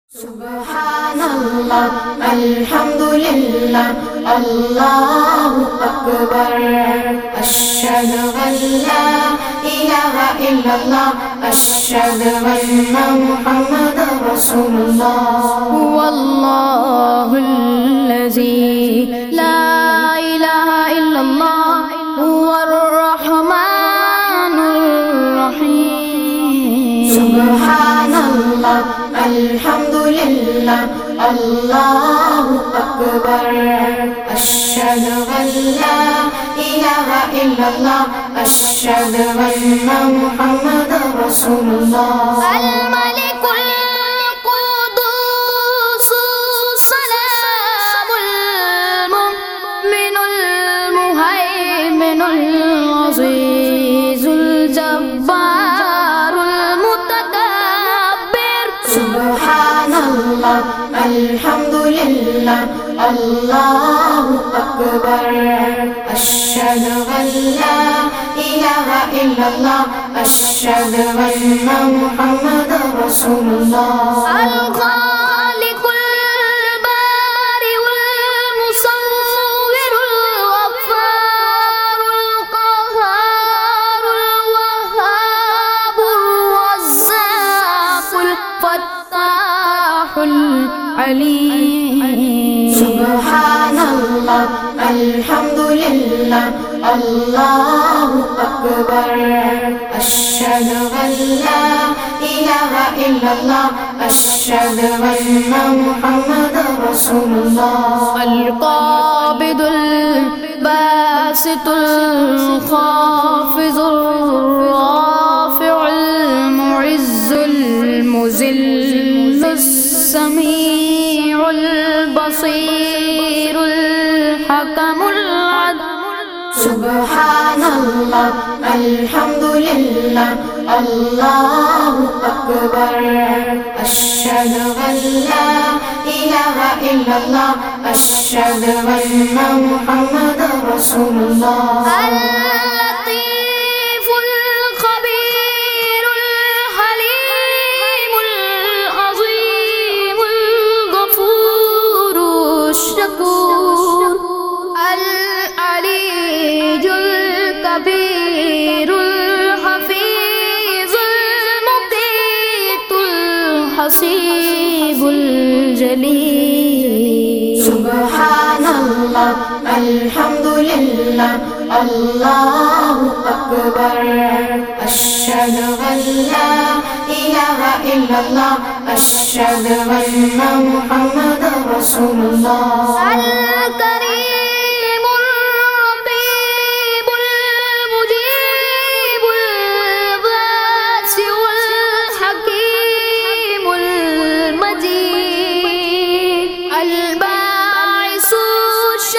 सुब्हानल्लाह अल्हम्दुलिल्लाह अल्लाहु अकबर अश्हदु अल्ला इलाहा इल्लल्लाह अश्हदु अन्ना मुहम्मदर रसूलुल्लाह वल्लाहुल्लज़ी ला इलाहा इल्लल्लाह हुवर रहमानुर रहीम। सुब्हानल्लाह अल्हम्दुलिल्लाह अल्लाहु अकबर अश्हदु अल्ला इलाहा इल्लल्लाह अश्हदु अन्ना मुहम्मदर रसूलुल्लाह। अल मलिकुल कुद्दूस सलामुल मुमिनुल मुहैमिनुल अज़ीज़ुल जब्बारुल मुतकब्बिर। सुब्हानल्लाह अल्हम्दुलिल्लाह अल्लाहु अकबर अश्हदु अल्ला इलाहा इल्लल्लाह अश्हदु अन्ना मुहम्मदर रसूलुल्लाह। अल खालिकुल बारिउल मुसव्विरुल गफ्फारुल क़हारुल वहाबुर रज़्ज़ाक़ुल फत्ताहुल अलीम। सुब्हानल्लाह अल्हम्दुलिल्लाह अल्लाहु अकबर अश्हदु अल्ला इलाहा इल्लल्लाह अश्हदु अन्ना मुहम्मदर रसूलुल्लाह। अल क़ाबिदुल बासितुल ख़ाफ़िज़ुर राफ़िउल मुइज़्ज़ुल मुज़िल्लुस समीउल बसीरुल हकमुल अदल। सुब्हानल्लाह अल्हम्दुलिल्लाह अल्लाहु अकबर अश्हदु अल्ला इलाहा इल्लल्लाह अश्हदु अन्ना मुहम्मदर रसूलुल्लाह। अल लतीफुल खबीरुल हलीमुल अज़ीमुल गफूरुश शकूर। अल अलीयुल कबीरुल हफीजुल मुक़ीतुल हसीबुल जलील। सुब्हानल्लाह अल्हम्दुलिल्लाह अल्लाहु अकबर अश्हदु अल्ला इलाहा इल्लल्लाह अश्हदु अन्ना मुहम्मदर रसूलुल्लाह। अल करीमुर रक़ीबुल मुजीबुल वासिउल हकीमुल मजीद। अल बाइसुश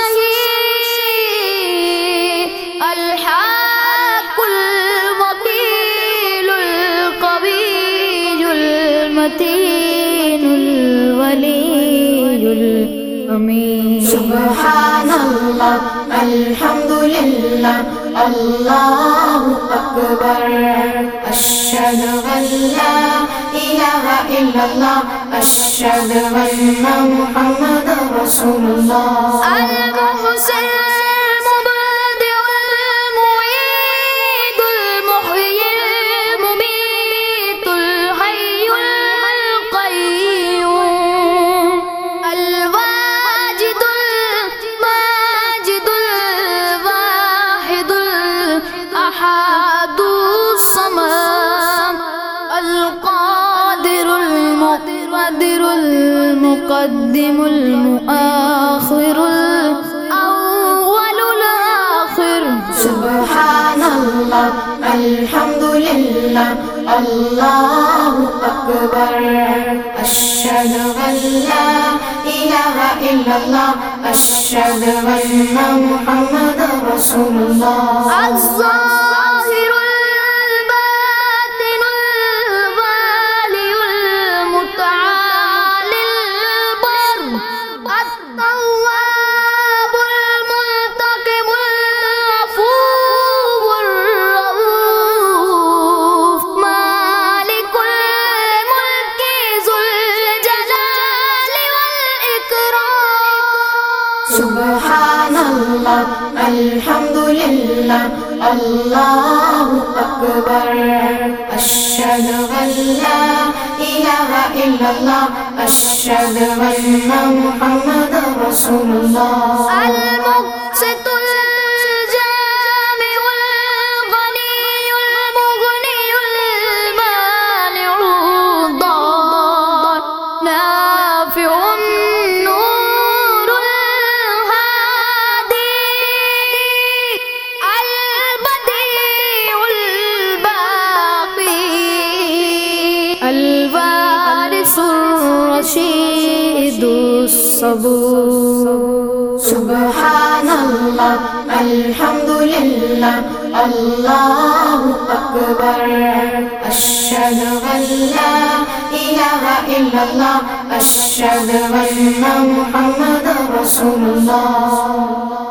शहीद अल हाक़ुल वकीलुल क़वियुल मतीनुल वलियुल अमीन। सुब्हानल्लाह अल्हम्दुलिल्लाह अल्लाहु अकबर अश्हदु अल्ला इलाहा इल्लल्लाह अश्हदु अन्ना मुहम्मदर रसूलुल्लाह। अल मुहसिन मुबदिउल मुईदुल मुहयिल मुमीतुल हय्युल क़य्यूम। अल वाजिदुल माजिदुल वाहिदुल अहादुस समद। अल क़ादिरुल मुक़्तदिरुल मुक़द्दिमुल मुआख़िरुल अव्वलुल आख़िर। सुब्हानल्लाह अल्हम्दुलिल्लाह अल्लाहु अकबर अश्हदु अल्ला इलाहा इल्लल्लाह अश्हदु अन्ना मुहम्मदर रसूलुल्लाह। अज़्ज़ाहिरुल बातिनुल वालियुल मुतआलिल बर। अत-तव्वाबुल मुंतक़िमुल अफ़ूवुर रऊफ़ मालिकुल मुल्कि ज़ुल जलाल Subhanallah, Alhamdulillah, Allahu Akbar. Ashhadu an la ilaha illallah, ashhadu anna Muhammadar Rasulullah. المقسط الجامع الغني المغني المانع الضار نافع النور الهادي البديع الباقي الوارث الرشيد Sabur. Subhanallah, Alhamdulillah, Allahu Akbar. Ashhadu an la ilaha illallah, ashhadu anna Muhammadar Rasulullah.